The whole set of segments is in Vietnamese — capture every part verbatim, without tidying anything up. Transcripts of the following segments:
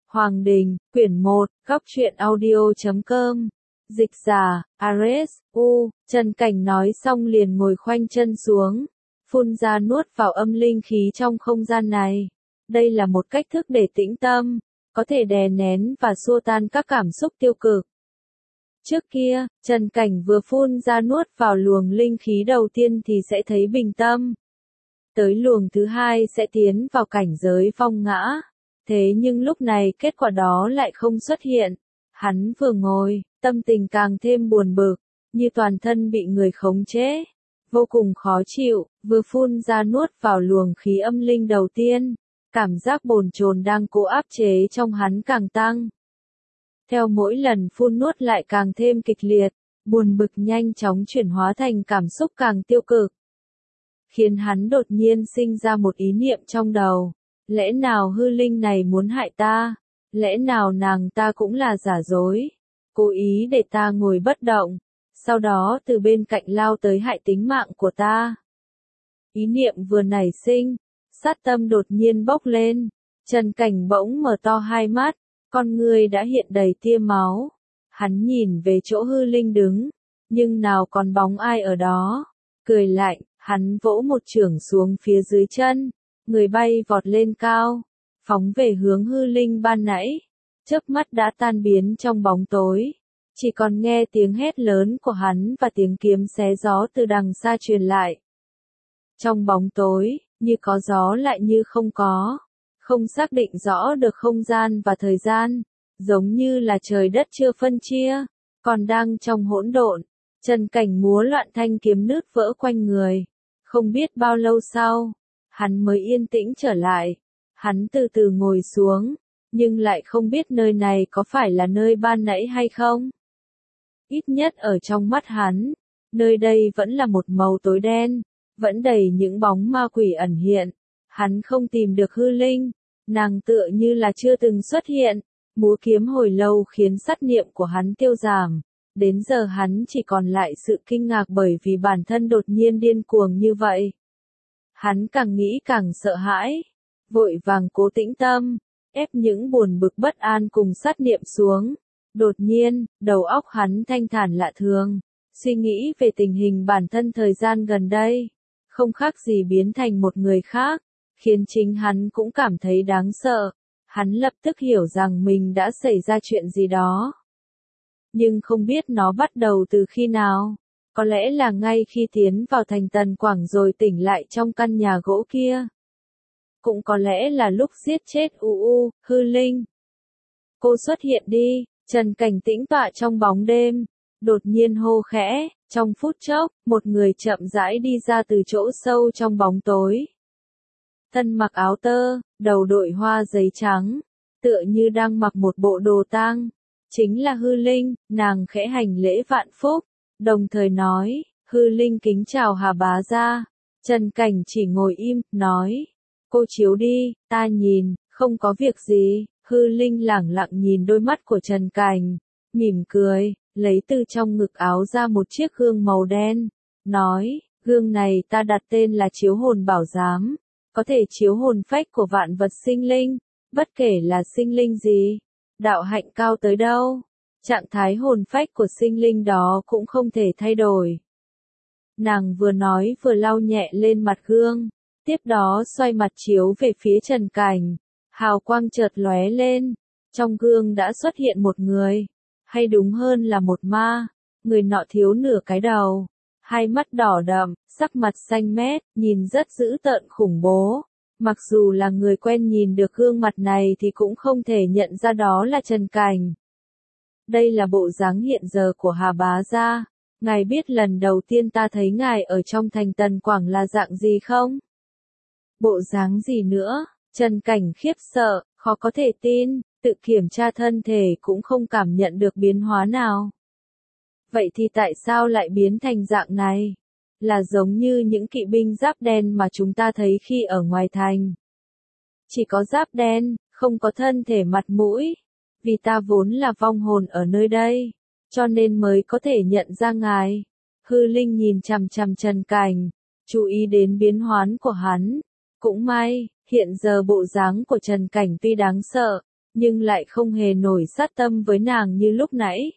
Hoàng Đình, quyển một, góc truyện audio chấm com. Dịch giả, Ares, U, Trần Cảnh nói xong liền ngồi khoanh chân xuống, phun ra nuốt vào âm linh khí trong không gian này. Đây là một cách thức để tĩnh tâm, có thể đè nén và xua tan các cảm xúc tiêu cực. Trước kia, Trần Cảnh vừa phun ra nuốt vào luồng linh khí đầu tiên thì sẽ thấy bình tâm. Tới luồng thứ hai sẽ tiến vào cảnh giới vong ngã. Thế nhưng lúc này kết quả đó lại không xuất hiện. Hắn vừa ngồi, tâm tình càng thêm buồn bực, như toàn thân bị người khống chế. Vô cùng khó chịu, vừa phun ra nuốt vào luồng khí âm linh đầu tiên. Cảm giác bồn chồn đang cố áp chế trong hắn càng tăng. Theo mỗi lần phun nuốt lại càng thêm kịch liệt, buồn bực nhanh chóng chuyển hóa thành cảm xúc càng tiêu cực. Khiến hắn đột nhiên sinh ra một ý niệm trong đầu. Lẽ nào hư linh này muốn hại ta? Lẽ nào nàng ta cũng là giả dối? Cố ý để ta ngồi bất động, sau đó từ bên cạnh lao tới hại tính mạng của ta. Ý niệm vừa nảy sinh, sát tâm đột nhiên bốc lên. Trần Cảnh bỗng mở to hai mắt, con người đã hiện đầy tia máu. Hắn nhìn về chỗ hư linh đứng, nhưng nào còn bóng ai ở đó. Cười lạnh, hắn vỗ một chưởng xuống phía dưới chân. Người bay vọt lên cao, phóng về hướng hư linh ban nãy, chớp mắt đã tan biến trong bóng tối, chỉ còn nghe tiếng hét lớn của hắn và tiếng kiếm xé gió từ đằng xa truyền lại. Trong bóng tối, như có gió lại như không có, không xác định rõ được không gian và thời gian, giống như là trời đất chưa phân chia, còn đang trong hỗn độn. Trần Cảnh múa loạn thanh kiếm nứt vỡ quanh người, không biết bao lâu sau. Hắn mới yên tĩnh trở lại. Hắn từ từ ngồi xuống, nhưng lại không biết nơi này có phải là nơi ban nãy hay không. Ít nhất ở trong mắt hắn, nơi đây vẫn là một màu tối đen, vẫn đầy những bóng ma quỷ ẩn hiện. Hắn không tìm được hư linh, nàng tựa như là chưa từng xuất hiện. Múa kiếm hồi lâu khiến sát niệm của hắn tiêu giảm. Đến giờ hắn chỉ còn lại sự kinh ngạc bởi vì bản thân đột nhiên điên cuồng như vậy. Hắn càng nghĩ càng sợ hãi, vội vàng cố tĩnh tâm, ép những buồn bực bất an cùng sát niệm xuống. Đột nhiên, đầu óc hắn thanh thản lạ thường, suy nghĩ về tình hình bản thân thời gian gần đây, không khác gì biến thành một người khác, khiến chính hắn cũng cảm thấy đáng sợ. Hắn lập tức hiểu rằng mình đã xảy ra chuyện gì đó. Nhưng không biết nó bắt đầu từ khi nào. Có lẽ là ngay khi tiến vào thành Tần Quảng rồi tỉnh lại trong căn nhà gỗ kia. Cũng có lẽ là lúc giết chết U U, hư linh. Cô xuất hiện đi, Trần Cảnh tĩnh tọa trong bóng đêm, đột nhiên hô khẽ, trong phút chốc, một người chậm rãi đi ra từ chỗ sâu trong bóng tối. Thân mặc áo tơ, đầu đội hoa giấy trắng, tựa như đang mặc một bộ đồ tang. Chính là hư linh, nàng khẽ hành lễ vạn phúc. Đồng thời nói, hư linh kính chào Hà bá gia. Trần Cảnh chỉ ngồi im, nói, cô chiếu đi, ta nhìn, không có việc gì. Hư linh lẳng lặng nhìn đôi mắt của Trần Cảnh, mỉm cười, lấy từ trong ngực áo ra một chiếc gương màu đen, nói, gương này ta đặt tên là chiếu hồn bảo giám, có thể chiếu hồn phách của vạn vật sinh linh, bất kể là sinh linh gì, đạo hạnh cao tới đâu. Trạng thái hồn phách của sinh linh đó cũng không thể thay đổi. Nàng vừa nói vừa lau nhẹ lên mặt gương, tiếp đó xoay mặt chiếu về phía Trần Cảnh. Hào quang chợt lóe lên, trong gương đã xuất hiện một người, hay đúng hơn là một ma. Người nọ thiếu nửa cái đầu, hai mắt đỏ đậm, sắc mặt xanh mét, nhìn rất dữ tợn khủng bố. Mặc dù là người quen nhìn được gương mặt này thì cũng không thể nhận ra đó là Trần Cảnh. Đây là bộ dáng hiện giờ của Hà bá gia. Ngài biết lần đầu tiên ta thấy ngài ở trong thành Tần Quảng là dạng gì không? Bộ dáng gì nữa? Trần Cảnh khiếp sợ, khó có thể tin, tự kiểm tra thân thể cũng không cảm nhận được biến hóa nào. Vậy thì tại sao lại biến thành dạng này? Là giống như những kỵ binh giáp đen mà chúng ta thấy khi ở ngoài thành. Chỉ có giáp đen, không có thân thể mặt mũi. Vì ta vốn là vong hồn ở nơi đây, cho nên mới có thể nhận ra ngài. Hư linh nhìn chằm chằm Trần Cảnh, chú ý đến biến hoán của hắn. Cũng may, hiện giờ bộ dáng của Trần Cảnh tuy đáng sợ, nhưng lại không hề nổi sát tâm với nàng như lúc nãy.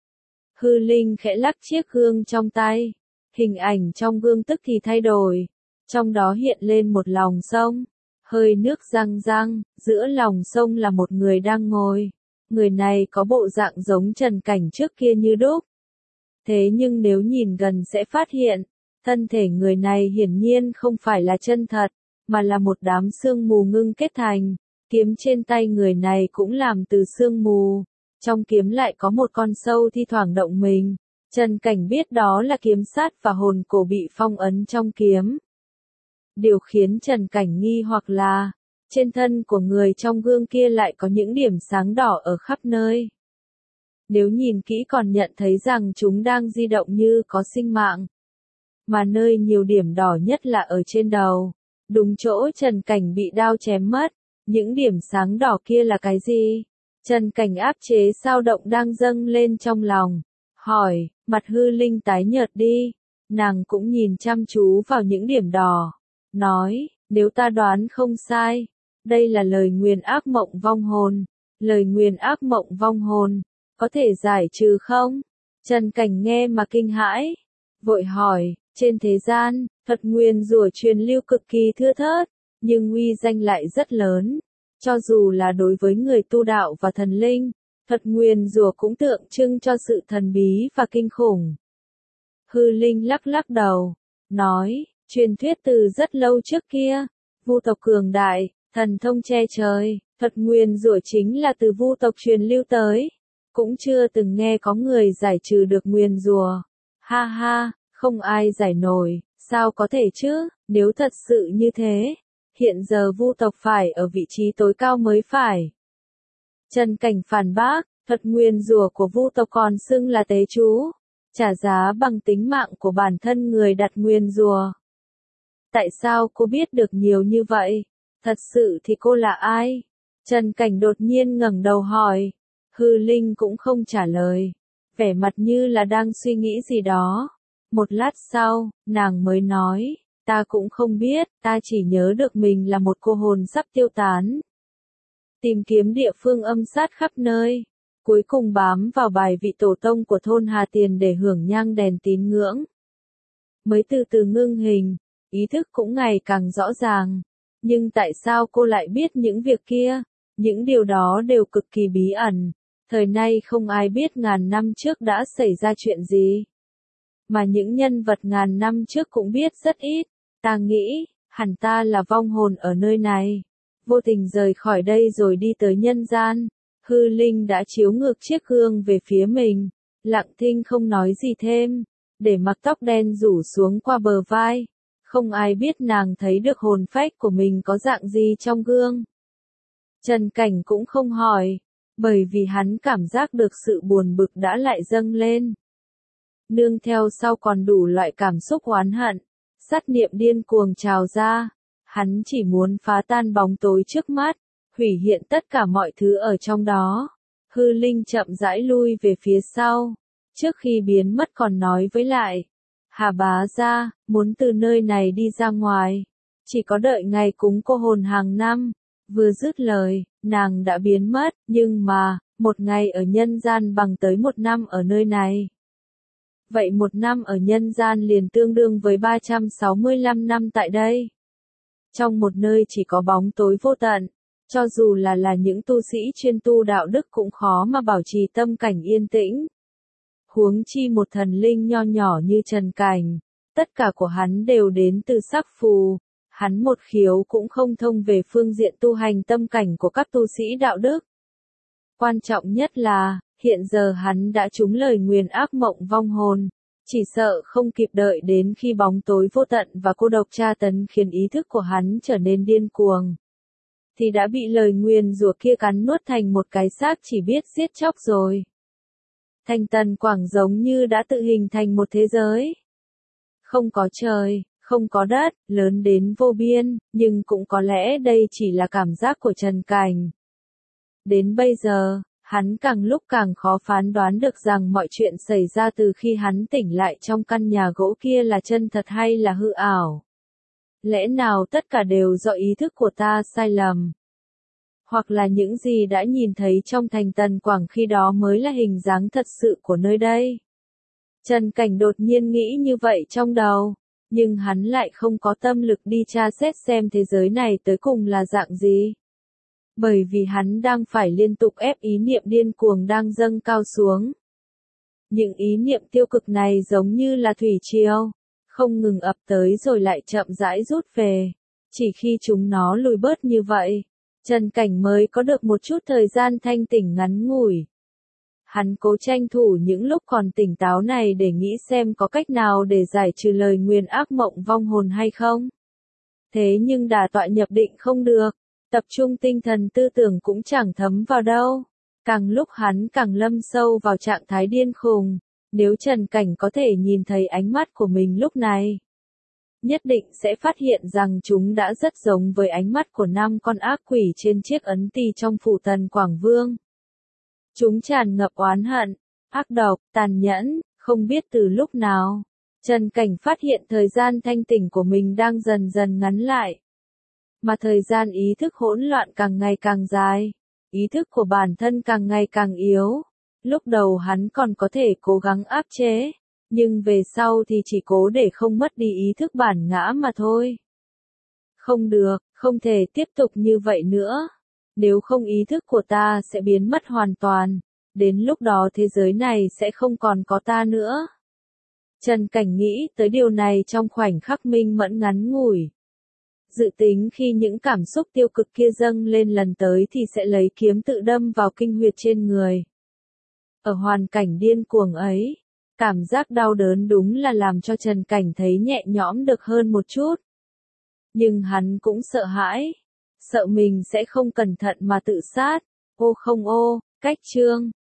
Hư Linh khẽ lắc chiếc gương trong tay, hình ảnh trong gương tức thì thay đổi, trong đó hiện lên một lòng sông, hơi nước răng răng, giữa lòng sông là một người đang ngồi. Người này có bộ dạng giống Trần Cảnh trước kia như đúc. Thế nhưng nếu nhìn gần sẽ phát hiện, thân thể người này hiển nhiên không phải là chân thật, mà là một đám sương mù ngưng kết thành. Kiếm trên tay người này cũng làm từ sương mù, trong kiếm lại có một con sâu thi thoảng động mình. Trần Cảnh biết đó là kiếm sát và hồn cổ bị phong ấn trong kiếm. Điều khiến Trần Cảnh nghi hoặc là, trên thân của người trong gương kia lại có những điểm sáng đỏ ở khắp nơi. Nếu nhìn kỹ còn nhận thấy rằng chúng đang di động như có sinh mạng. Mà nơi nhiều điểm đỏ nhất là ở trên đầu, đúng chỗ Trần Cảnh bị đao chém mất. Những điểm sáng đỏ kia là cái gì? Trần Cảnh áp chế sao động đang dâng lên trong lòng. Hỏi, mặt Hư Linh tái nhợt đi. Nàng cũng nhìn chăm chú vào những điểm đỏ. Nói, nếu ta đoán không sai, đây là lời nguyền ác mộng vong hồn. Lời nguyền ác mộng vong hồn, có thể giải trừ không? Trần Cảnh nghe mà kinh hãi. Vội hỏi, trên thế gian, thuật nguyền rủa truyền lưu cực kỳ thưa thớt, nhưng uy danh lại rất lớn. Cho dù là đối với người tu đạo và thần linh, thuật nguyền rủa cũng tượng trưng cho sự thần bí và kinh khủng. Hư Linh lắc lắc đầu, nói, truyền thuyết từ rất lâu trước kia, vu tộc cường đại, thần thông che trời, thuật nguyền rủa chính là từ vu tộc truyền lưu tới. Cũng chưa từng nghe có người giải trừ được nguyền rủa. Ha ha, không ai giải nổi, sao có thể chứ, nếu thật sự như thế. Hiện giờ vu tộc phải ở vị trí tối cao mới phải. Trần Cảnh phản bác, thuật nguyền rủa của vu tộc còn xưng là tế chú, trả giá bằng tính mạng của bản thân người đặt nguyền rủa. Tại sao cô biết được nhiều như vậy? Thật sự thì cô là ai? Trần Cảnh đột nhiên ngẩng đầu hỏi. Hư Linh cũng không trả lời, vẻ mặt như là đang suy nghĩ gì đó. Một lát sau, nàng mới nói. Ta cũng không biết, ta chỉ nhớ được mình là một cô hồn sắp tiêu tán. Tìm kiếm địa phương âm sát khắp nơi, cuối cùng bám vào bài vị tổ tông của thôn Hà Tiền để hưởng nhang đèn tín ngưỡng. Mới từ từ ngưng hình, ý thức cũng ngày càng rõ ràng. Nhưng tại sao cô lại biết những việc kia? Những điều đó đều cực kỳ bí ẩn. Thời nay không ai biết ngàn năm trước đã xảy ra chuyện gì. Mà những nhân vật ngàn năm trước cũng biết rất ít. Ta nghĩ, hẳn ta là vong hồn ở nơi này. Vô tình rời khỏi đây rồi đi tới nhân gian. Hư Linh đã chiếu ngược chiếc gương về phía mình. Lặng thinh không nói gì thêm. Để mặc tóc đen rủ xuống qua bờ vai. Không ai biết nàng thấy được hồn phách của mình có dạng gì trong gương. Trần Cảnh cũng không hỏi. Bởi vì hắn cảm giác được sự buồn bực đã lại dâng lên. Nương theo sau còn đủ loại cảm xúc oán hận. Sát niệm điên cuồng trào ra, hắn chỉ muốn phá tan bóng tối trước mắt, hủy hiện tất cả mọi thứ ở trong đó. Hư Linh chậm rãi lui về phía sau, trước khi biến mất còn nói với lại. Hà bá gia, muốn từ nơi này đi ra ngoài, chỉ có đợi ngày cúng cô hồn hàng năm. Vừa dứt lời, nàng đã biến mất, nhưng mà, một ngày ở nhân gian bằng tới một năm ở nơi này. Vậy một năm ở nhân gian liền tương đương với ba trăm sáu mươi lăm năm tại đây. Trong một nơi chỉ có bóng tối vô tận, cho dù là là những tu sĩ chuyên tu đạo đức cũng khó mà bảo trì tâm cảnh yên tĩnh. Huống chi một thần linh nho nhỏ như Trần Cảnh, tất cả của hắn đều đến từ sắc phù, hắn một khiếu cũng không thông về phương diện tu hành tâm cảnh của các tu sĩ đạo đức. Quan trọng nhất là, hiện giờ hắn đã trúng lời nguyền ác mộng vong hồn, chỉ sợ không kịp đợi đến khi bóng tối vô tận và cô độc tra tấn khiến ý thức của hắn trở nên điên cuồng. Thì đã bị lời nguyền rủa kia cắn nuốt thành một cái xác chỉ biết giết chóc rồi. Thanh Tần Quảng giống như đã tự hình thành một thế giới. Không có trời, không có đất, lớn đến vô biên, nhưng cũng có lẽ đây chỉ là cảm giác của Trần Cảnh. Đến bây giờ, hắn càng lúc càng khó phán đoán được rằng mọi chuyện xảy ra từ khi hắn tỉnh lại trong căn nhà gỗ kia là chân thật hay là hư ảo. Lẽ nào tất cả đều do ý thức của ta sai lầm? Hoặc là những gì đã nhìn thấy trong thành Tần Quảng khi đó mới là hình dáng thật sự của nơi đây. Trần Cảnh đột nhiên nghĩ như vậy trong đầu, nhưng hắn lại không có tâm lực đi tra xét xem thế giới này tới cùng là dạng gì. Bởi vì hắn đang phải liên tục ép ý niệm điên cuồng đang dâng cao xuống. Những ý niệm tiêu cực này giống như là thủy triều, không ngừng ập tới rồi lại chậm rãi rút về. Chỉ khi chúng nó lùi bớt như vậy, Trần Cảnh mới có được một chút thời gian thanh tỉnh ngắn ngủi. Hắn cố tranh thủ những lúc còn tỉnh táo này để nghĩ xem có cách nào để giải trừ lời nguyền ác mộng vong hồn hay không. Thế nhưng đả tọa nhập định không được, tập trung tinh thần tư tưởng cũng chẳng thấm vào đâu. Càng lúc hắn càng lâm sâu vào trạng thái điên khùng, nếu Trần Cảnh có thể nhìn thấy ánh mắt của mình lúc này, nhất định sẽ phát hiện rằng chúng đã rất giống với ánh mắt của năm con ác quỷ trên chiếc ấn tỳ trong phủ Tần Quảng Vương. Chúng tràn ngập oán hận, ác độc, tàn nhẫn, không biết từ lúc nào. Trần Cảnh phát hiện thời gian thanh tỉnh của mình đang dần dần ngắn lại. Mà thời gian ý thức hỗn loạn càng ngày càng dài. Ý thức của bản thân càng ngày càng yếu. Lúc đầu hắn còn có thể cố gắng áp chế, nhưng về sau thì chỉ cố để không mất đi ý thức bản ngã mà thôi. Không được, không thể tiếp tục như vậy nữa. Nếu không ý thức của ta sẽ biến mất hoàn toàn, đến lúc đó thế giới này sẽ không còn có ta nữa. Trần Cảnh nghĩ tới điều này trong khoảnh khắc minh mẫn ngắn ngủi. Dự tính khi những cảm xúc tiêu cực kia dâng lên lần tới thì sẽ lấy kiếm tự đâm vào kinh huyệt trên người. Ở hoàn cảnh điên cuồng ấy, cảm giác đau đớn đúng là làm cho Trần Cảnh thấy nhẹ nhõm được hơn một chút. Nhưng hắn cũng sợ hãi, sợ mình sẽ không cẩn thận mà tự sát. Ô không ô, cách chương